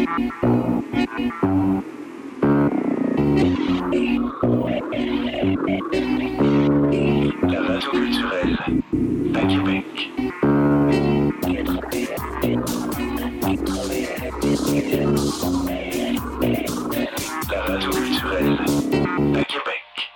La radio culturelle à Québec. La radio culturelle à Québec.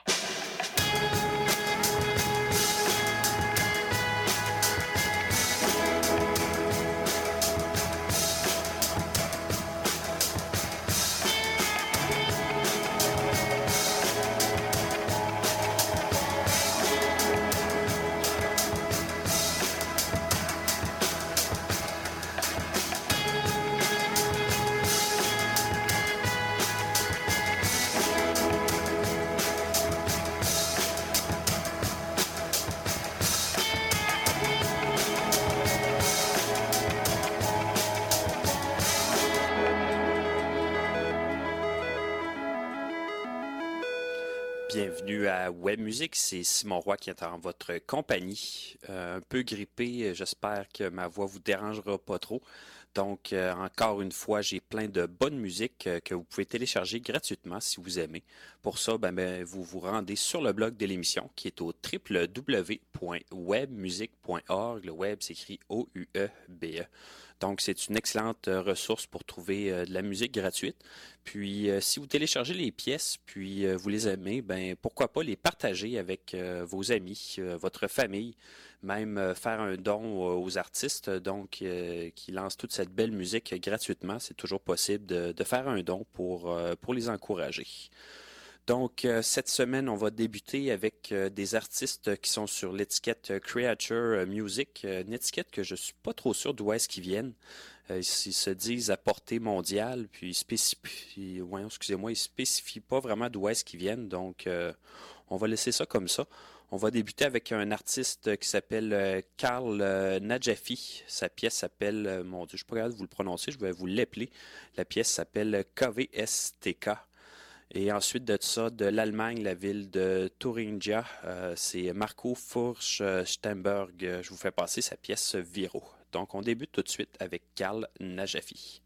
Bienvenue à Web Musique, c'est Simon Roy qui est en votre compagnie. Un peu grippé, j'espère que ma voix vous dérangera pas trop. Donc, encore une fois, j'ai plein de bonne musique que vous pouvez télécharger gratuitement si vous aimez. Pour ça, vous vous rendez sur le blog de l'émission qui est au www.webmusique.org. Le web s'écrit O-U-E-B-E. Donc, c'est une excellente ressource pour trouver de la musique gratuite. Puis, si vous téléchargez les pièces, puis vous les aimez, pourquoi pas les partager avec vos amis, votre famille, même faire un don aux artistes qui lancent toute cette belle musique gratuitement. C'est toujours possible de faire un don pour les encourager. Donc, cette semaine, on va débuter avec des artistes qui sont sur l'étiquette Creature Music, une étiquette que je suis pas trop sûr d'où est-ce qu'ils viennent. Ils se disent à portée mondiale, puis ils spécifient pas vraiment d'où est-ce qu'ils viennent, donc on va laisser ça comme ça. On va débuter avec un artiste qui s'appelle Karl Najafi. Sa pièce s'appelle, mon Dieu, je ne suis pas capable de vous le prononcer, je vais vous l'appeler. La pièce s'appelle KVSTK. Et ensuite de ça, de l'Allemagne, la ville de Thuringia, c'est Marco Furch-Steinberg. Je vous fais passer sa pièce Viro. Donc, on débute tout de suite avec Karl Najafi.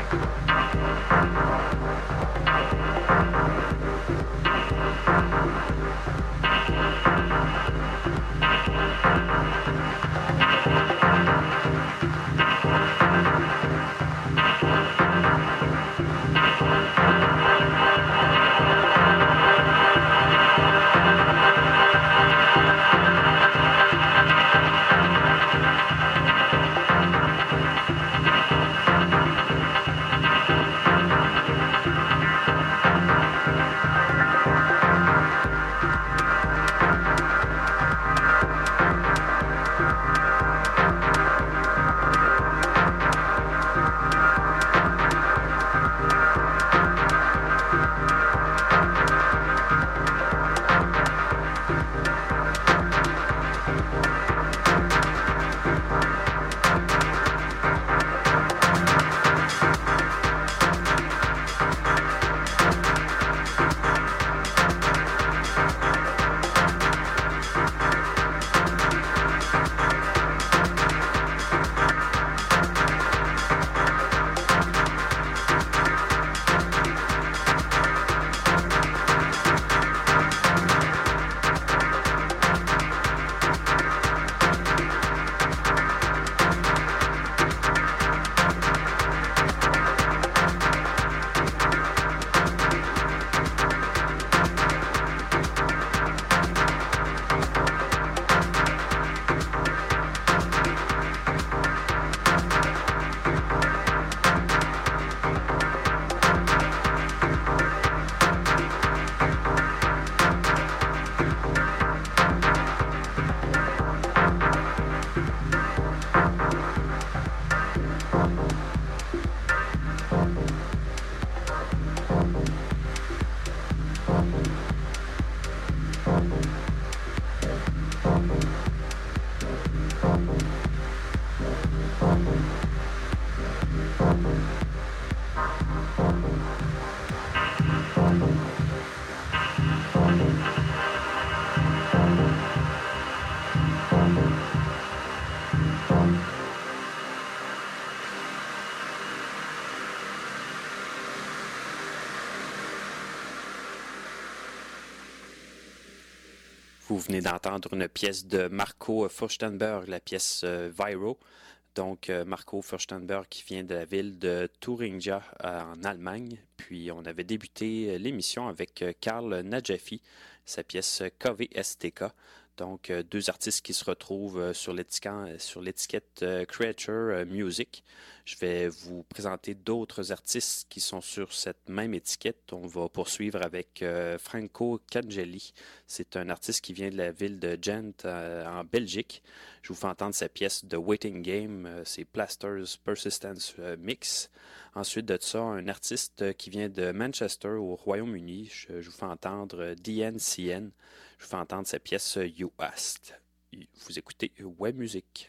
Vous venez d'entendre une pièce de Marco Furstenberg, la pièce Viro. Donc, Marco Furstenberg qui vient de la ville de Thuringia en Allemagne. Puis, on avait débuté l'émission avec Karl Najafi, sa pièce KVSTK. Donc, deux artistes qui se retrouvent sur l'étiquette Creature Music. Je vais vous présenter d'autres artistes qui sont sur cette même étiquette. On va poursuivre avec Franco Cangeli. C'est un artiste qui vient de la ville de Gent en Belgique. Je vous fais entendre sa pièce The Waiting Game. C'est Plaster's Persistence Mix. Ensuite de ça, un artiste qui vient de Manchester au Royaume-Uni. Je vous fais entendre DNCN. Je vous fais entendre sa pièce You Asked. Vous écoutez Web Music.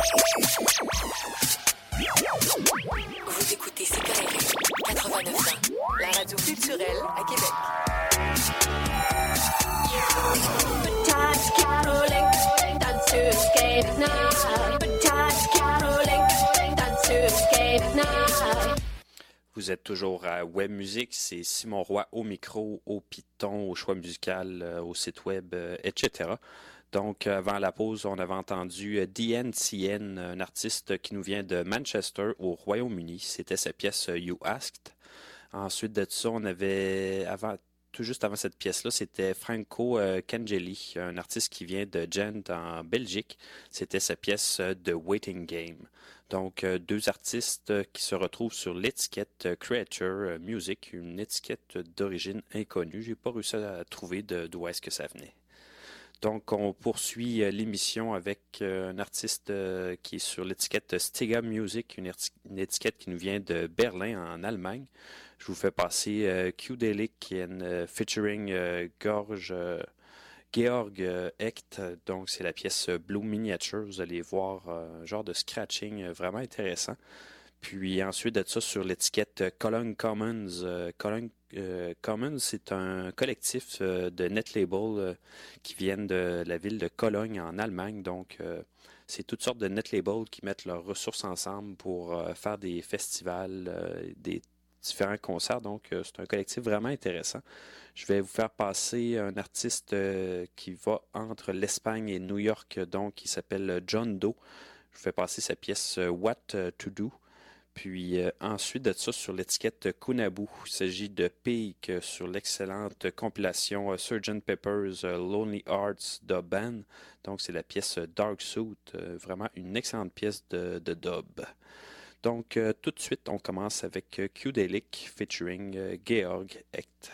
Vous écoutez CKRL 89.1, la radio culturelle à Québec. Vous êtes toujours à Web Musique, c'est Simon Roy au micro, au piton, au choix musical, au site web, etc. Donc, avant la pause, on avait entendu DNCN, un artiste qui nous vient de Manchester, au Royaume-Uni. C'était sa pièce You Asked. Ensuite de ça, on avait, tout juste avant cette pièce-là, c'était Franco Kangeli, un artiste qui vient de Gent en Belgique. C'était sa pièce The Waiting Game. Donc, deux artistes qui se retrouvent sur l'étiquette Creature Music, une étiquette d'origine inconnue. J'ai pas réussi à trouver d'où est-ce que ça venait. Donc, on poursuit l'émission avec un artiste qui est sur l'étiquette Stiga Music, une étiquette qui nous vient de Berlin, en Allemagne. Je vous fais passer Q-Delic featuring Georg Hecht. Donc, c'est la pièce Blue Miniature. Vous allez voir un genre de scratching vraiment intéressant. Puis ensuite de ça, sur l'étiquette Cologne Commons. Cologne Commons, c'est un collectif de netlabels qui viennent de la ville de Cologne en Allemagne. Donc, c'est toutes sortes de netlabels qui mettent leurs ressources ensemble pour faire des festivals, des différents concerts. Donc, c'est un collectif vraiment intéressant. Je vais vous faire passer un artiste qui va entre l'Espagne et New York, donc qui s'appelle John Doe. Je vous fais passer sa pièce What to Do. Puis ensuite de ça, sur l'étiquette Kunabu, il s'agit de Peak sur l'excellente compilation Sgt. Pepper's Lonely Hearts Dub Band. Donc c'est la pièce Dark Suit, vraiment une excellente pièce de dub. Donc tout de suite, on commence avec Q-Delic featuring Georg Hecht.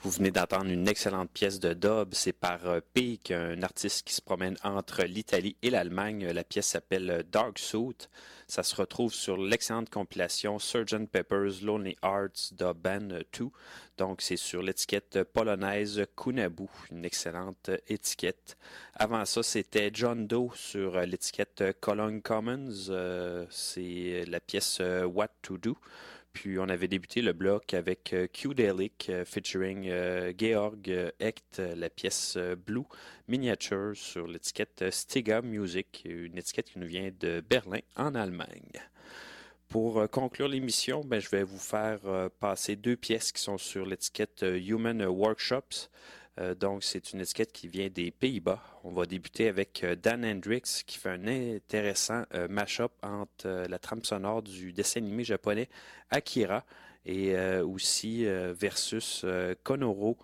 Vous venez d'entendre une excellente pièce de dub, c'est par Peak, un artiste qui se promène entre l'Italie et l'Allemagne. La pièce s'appelle Dark Suit. Ça se retrouve sur l'excellente compilation Sgt. Pepper's Lonely Hearts Dub Band 2. Donc c'est sur l'étiquette polonaise Kunabu, une excellente étiquette. Avant ça, c'était John Doe sur l'étiquette Cologne Commons. C'est la pièce What to Do. Puis on avait débuté le bloc avec Q-Delic featuring Georg Hecht, la pièce Blue Miniature sur l'étiquette Stiga Music, une étiquette qui nous vient de Berlin en Allemagne. Pour conclure l'émission, je vais vous faire passer 2 pièces qui sont sur l'étiquette Human Workshops. Donc, c'est une étiquette qui vient des Pays-Bas. On va débuter avec Dan Hendricks qui fait un intéressant mash-up entre la trame sonore du dessin animé japonais Akira et aussi versus Konono.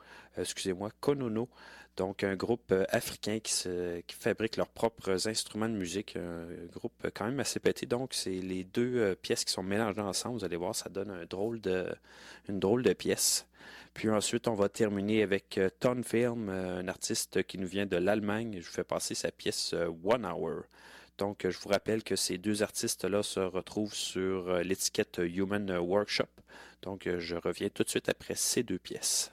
Donc, un groupe africain qui fabrique leurs propres instruments de musique. Un groupe quand même assez pété. Donc, c'est les 2 pièces qui sont mélangées ensemble. Vous allez voir, ça donne une drôle de pièce. Puis ensuite, on va terminer avec Ton Film, un artiste qui nous vient de l'Allemagne. Je vous fais passer sa pièce One Hour. Donc, je vous rappelle que ces 2 artistes-là se retrouvent sur l'étiquette Human Workshop. Donc, je reviens tout de suite après ces 2 pièces.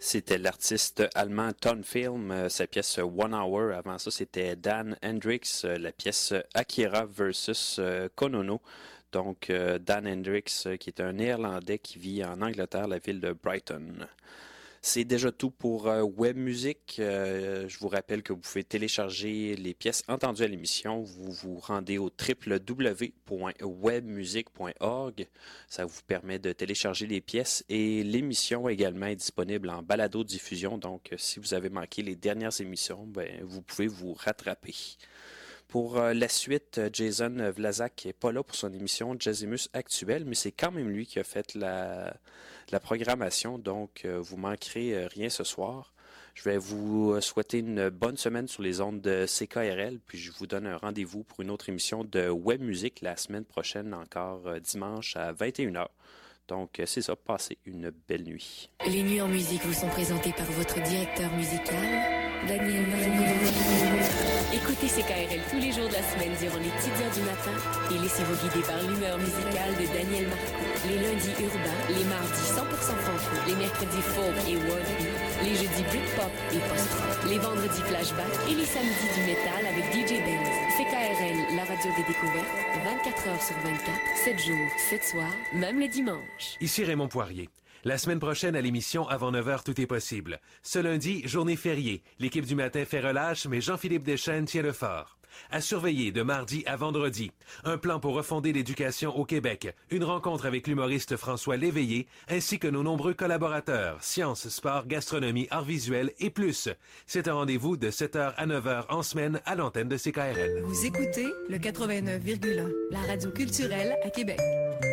C'était l'artiste allemand Tonfilm, sa pièce One Hour. Avant ça, c'était Dan Hendricks, la pièce Akira versus Konono. Donc, Dan Hendricks, qui est un Néerlandais qui vit en Angleterre, la ville de Brighton. C'est déjà tout pour Web Musique. Je vous rappelle que vous pouvez télécharger les pièces entendues à l'émission. Vous vous rendez au www.webmusique.org. Ça vous permet de télécharger les pièces et l'émission également est disponible en balado-diffusion. Donc, si vous avez manqué les dernières émissions, vous pouvez vous rattraper. Pour la suite, Jason Vlasak n'est pas là pour son émission Jazzimus Actuel, mais c'est quand même lui qui a fait la programmation, donc vous manquerez rien ce soir. Je vais vous souhaiter une bonne semaine sur les ondes de CKRL, puis je vous donne un rendez-vous pour une autre émission de Web Musique la semaine prochaine, encore dimanche à 21h. Donc, c'est ça, passez une belle nuit. Les nuits en musique vous sont présentées par votre directeur musical, Daniel Marco. Écoutez CKRL tous les jours de la semaine durant les petites heures du matin et laissez-vous guider par l'humeur musicale de Daniel Marco. Les lundis urbains, les mardis 100% franco, les mercredis folk et world beat, les jeudis Britpop et post-rock, les vendredis flashback et les samedis du métal avec DJ Benz. CKRL, la radio des découvertes, 24 heures sur 24, 7 jours, 7 soirs, même le dimanche. Ici Raymond Poirier. La semaine prochaine à l'émission Avant 9h, tout est possible. Ce lundi, journée fériée. L'équipe du matin fait relâche, mais Jean-Philippe Deschênes tient le fort. À surveiller de mardi à vendredi. Un plan pour refonder l'éducation au Québec. Une rencontre avec l'humoriste François Léveillé, ainsi que nos nombreux collaborateurs. Sciences, sport, gastronomie, arts visuels et plus. C'est un rendez-vous de 7h à 9h en semaine à l'antenne de CKRL. Vous écoutez le 89,1, la radio culturelle à Québec.